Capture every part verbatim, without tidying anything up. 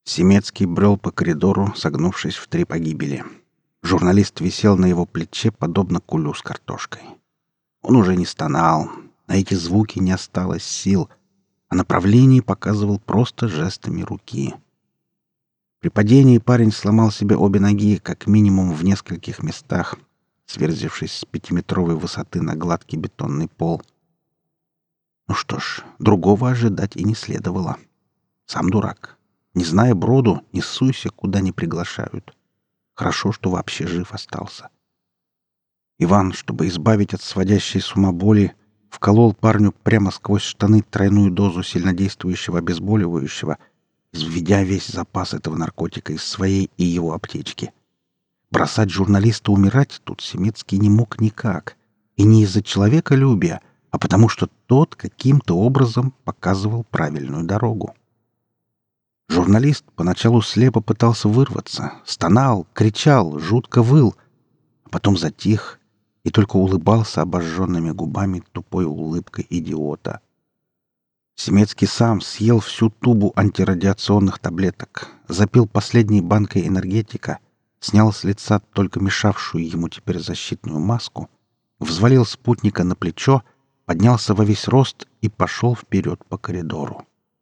Семецкий брел по коридору, согнувшись в три погибели. Журналист висел на его плече, подобно кулю с картошкой. Он уже не стонал, на эти звуки не осталось сил, а направление показывал просто жестами руки. При падении парень сломал себе обе ноги как минимум в нескольких местах, сверзившись с пятиметровой высоты на гладкий бетонный пол. Ну что ж, другого ожидать и не следовало. Сам дурак. Не зная броду, не суйся, куда не приглашают. Хорошо, что вообще жив остался. Иван, чтобы избавить от сводящей с ума боли, вколол парню прямо сквозь штаны тройную дозу сильнодействующего обезболивающего, изведя весь запас этого наркотика из своей и его аптечки. Бросать журналиста умирать тут Семецкий не мог никак. И не из-за человеколюбия, а потому что тот каким-то образом показывал правильную дорогу. Журналист поначалу слепо пытался вырваться, стонал, кричал, жутко выл, а потом затих и только улыбался обожженными губами тупой улыбкой идиота. Семецкий сам съел всю тубу антирадиационных таблеток, запил последней банкой энергетика, снял с лица только мешавшую ему теперь защитную маску, взвалил спутника на плечо, поднялся во весь рост и пошел вперед по коридору.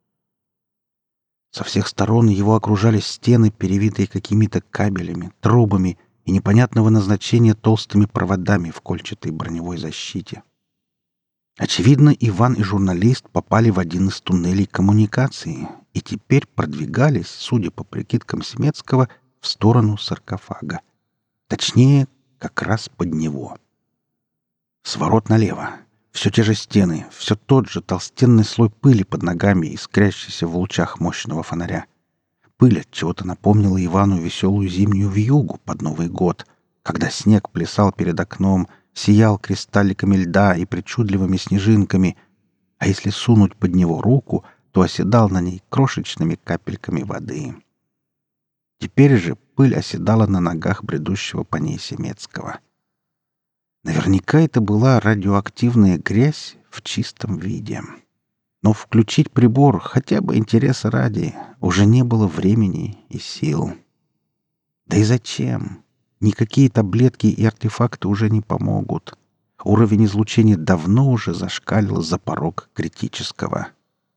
Со всех сторон его окружали стены, перевитые какими-то кабелями, трубами и непонятного назначения толстыми проводами в кольчатой броневой защите. Очевидно, Иван и журналист попали в один из туннелей коммуникации и теперь продвигались, судя по прикидкам Семецкого, в сторону саркофага. Точнее, как раз под него. Сворот налево. Все те же стены, все тот же толстенный слой пыли под ногами, искрящийся в лучах мощного фонаря. Пыль от чего-то напомнила Ивану веселую зимнюю вьюгу под Новый год, когда снег плясал перед окном, сиял кристалликами льда и причудливыми снежинками, а если сунуть под него руку, то оседал на ней крошечными капельками воды. Теперь же пыль оседала на ногах бредущего по ней Семецкого. Наверняка это была радиоактивная грязь в чистом виде. Но включить прибор хотя бы интереса ради уже не было времени и сил. Да и зачем? Никакие таблетки и артефакты уже не помогут. Уровень излучения давно уже зашкалил за порог критического.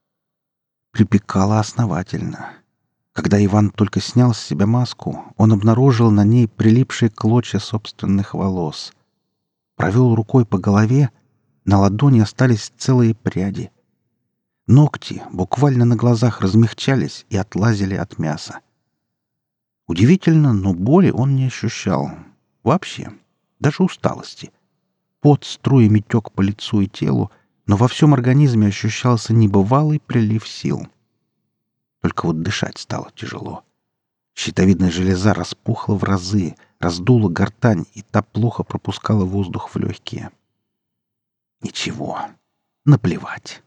Припекало основательно. Когда Иван только снял с себя маску, он обнаружил на ней прилипшие клочья собственных волос. Провел рукой по голове, на ладони остались целые пряди. Ногти буквально на глазах размягчались и отлазили от мяса. Удивительно, но боли он не ощущал. Вообще. Даже усталости. Пот струями тек по лицу и телу, но во всем организме ощущался небывалый прилив сил. Только вот дышать стало тяжело. Щитовидная железа распухла в разы, раздула гортань, и та плохо пропускала воздух в легкие. Ничего. Наплевать.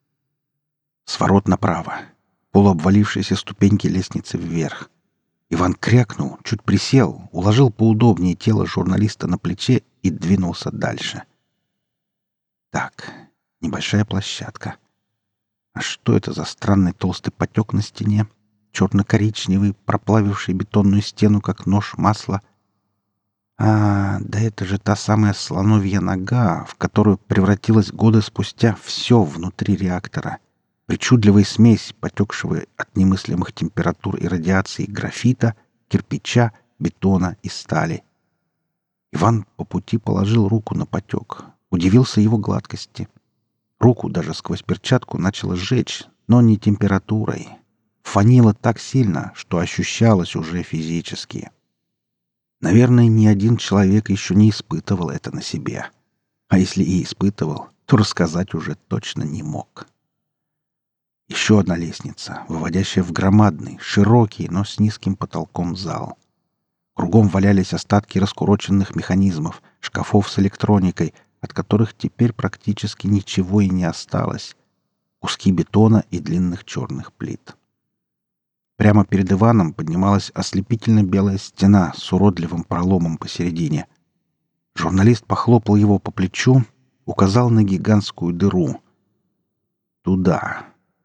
Сворот направо. Полуобвалившиеся ступеньки лестницы вверх. Иван крякнул, чуть присел, уложил поудобнее тело журналиста на плече и двинулся дальше. Так, небольшая площадка. А что это за странный толстый потек на стене? Черно-коричневый, проплавивший бетонную стену, как нож масла. А, да это же та самая слоновья нога, в которую превратилась годы спустя все внутри реактора. Причудливая смесь, потекшего от немыслимых температур и радиации графита, кирпича, бетона и стали. Иван по пути положил руку на потек, удивился его гладкости. Руку даже сквозь перчатку начало жечь, но не температурой. Фанило так сильно, что ощущалось уже физически. Наверное, ни один человек еще не испытывал это на себе. А если и испытывал, то рассказать уже точно не мог. Еще одна лестница, выводящая в громадный, широкий, но с низким потолком зал. Кругом валялись остатки раскуроченных механизмов, шкафов с электроникой, от которых теперь практически ничего и не осталось. Куски бетона и длинных черных плит. Прямо перед Иваном поднималась ослепительно белая стена с уродливым проломом посередине. Журналист похлопал его по плечу, указал на гигантскую дыру. Туда.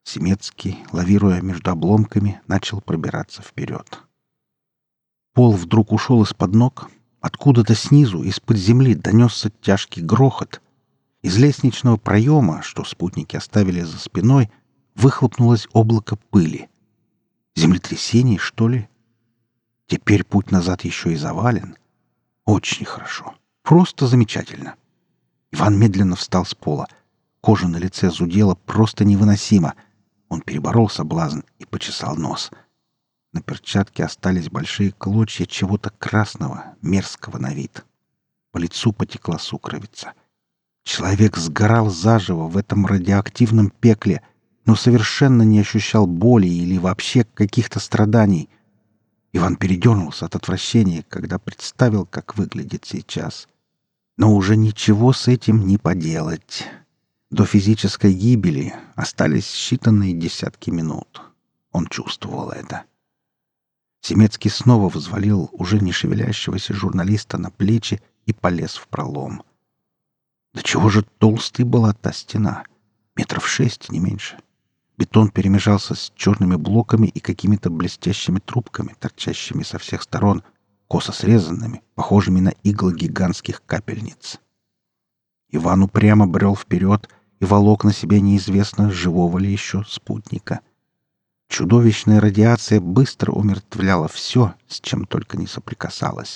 Семецкий, лавируя между обломками, начал пробираться вперед. Пол вдруг ушел из-под ног. Откуда-то снизу, из-под земли, донесся тяжкий грохот. Из лестничного проема, что спутники оставили за спиной, выхлопнулось облако пыли. Землетрясение, что ли? Теперь путь назад еще и завален. Очень хорошо. Просто замечательно. Иван медленно встал с пола. Кожа на лице зудела просто невыносимо. Он переборол соблазн и почесал нос. На перчатке остались большие клочья чего-то красного, мерзкого на вид. По лицу потекла сукровица. Человек сгорал заживо в этом радиоактивном пекле, но совершенно не ощущал боли или вообще каких-то страданий. Иван передернулся от отвращения, когда представил, как выглядит сейчас. Но уже ничего с этим не поделать. До физической гибели остались считанные десятки минут. Он чувствовал это. Семецкий снова взвалил уже не шевелящегося журналиста на плечи и полез в пролом. Да чего же толстой была та стена? Метров шесть, не меньше. Бетон перемежался с черными блоками и какими-то блестящими трубками, торчащими со всех сторон, косо срезанными, похожими на иглы гигантских капельниц. Иван упрямо брел вперед и волок на себе неизвестно, живого ли еще спутника. Чудовищная радиация быстро умертвляла все, с чем только не соприкасалась.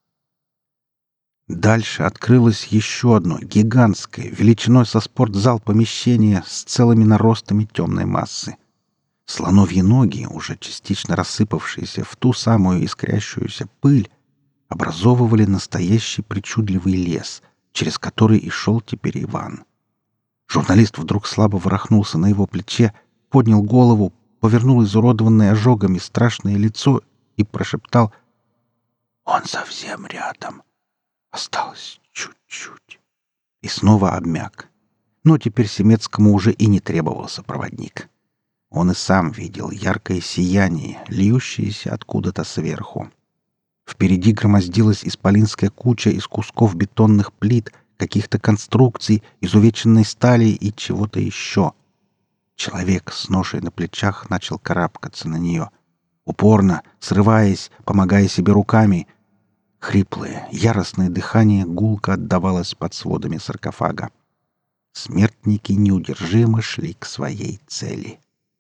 Дальше открылось еще одно гигантское, величиной со спортзал помещение с целыми наростами темной массы. Слоновьи ноги, уже частично рассыпавшиеся в ту самую искрящуюся пыль, образовывали настоящий причудливый лес, через который и шел теперь Иван. Журналист вдруг слабо ворохнулся на его плече, поднял голову, повернул изуродованное ожогами страшное лицо и прошептал: «Он совсем рядом. Осталось чуть-чуть». И снова обмяк. Но теперь Семецкому уже и не требовался проводник. Он и сам видел яркое сияние, льющееся откуда-то сверху. Впереди громоздилась исполинская куча из кусков бетонных плит, каких-то конструкций, изувеченной стали и чего-то еще. Человек с ношей на плечах начал карабкаться на нее. Упорно, срываясь, помогая себе руками. Хриплое, яростное дыхание гулко отдавалось под сводами саркофага. Смертники неудержимо шли к своей цели.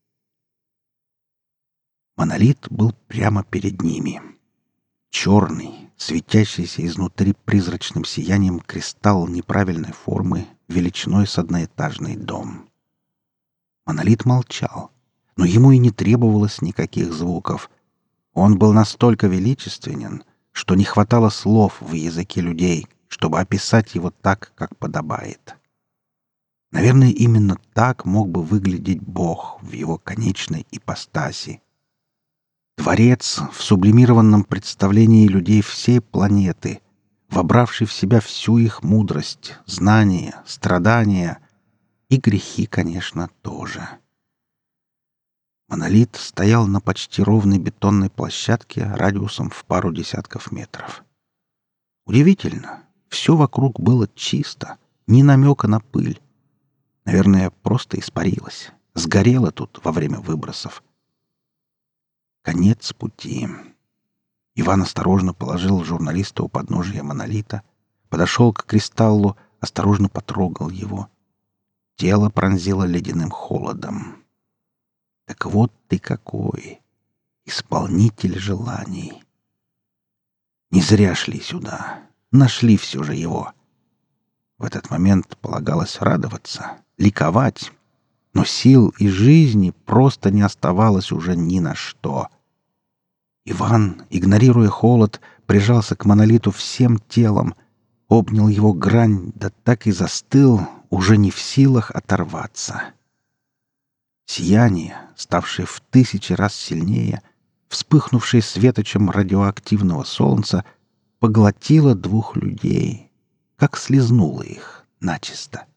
Монолит был прямо перед ними. Черный, светящийся изнутри призрачным сиянием кристалл неправильной формы, величиной с одноэтажный дом. Монолит молчал, но ему и не требовалось никаких звуков. Он был настолько величественен, что не хватало слов в языке людей, чтобы описать его так, как подобает. Наверное, именно так мог бы выглядеть Бог в его конечной ипостаси. Творец в сублимированном представлении людей всей планеты, вобравший в себя всю их мудрость, знания, страдания и грехи, конечно, тоже. Монолит стоял на почти ровной бетонной площадке радиусом в пару десятков метров. Удивительно, все вокруг было чисто, ни намека на пыль. Наверное, просто испарилось, сгорело тут во время выбросов. Конец пути. Иван осторожно положил журналиста у подножия монолита, подошел к кристаллу, осторожно потрогал его. Тело пронзило ледяным холодом. Так вот ты какой! Исполнитель желаний! Не зря шли сюда. Нашли все же его. В этот момент полагалось радоваться, ликовать. Но сил и жизни просто не оставалось уже ни на что. Иван, игнорируя холод, прижался к монолиту всем телом, обнял его грань, да так и застыл, уже не в силах оторваться. Сияние, ставшее в тысячи раз сильнее, вспыхнувшее светочем радиоактивного солнца, поглотило двух людей, как слезнуло их начисто.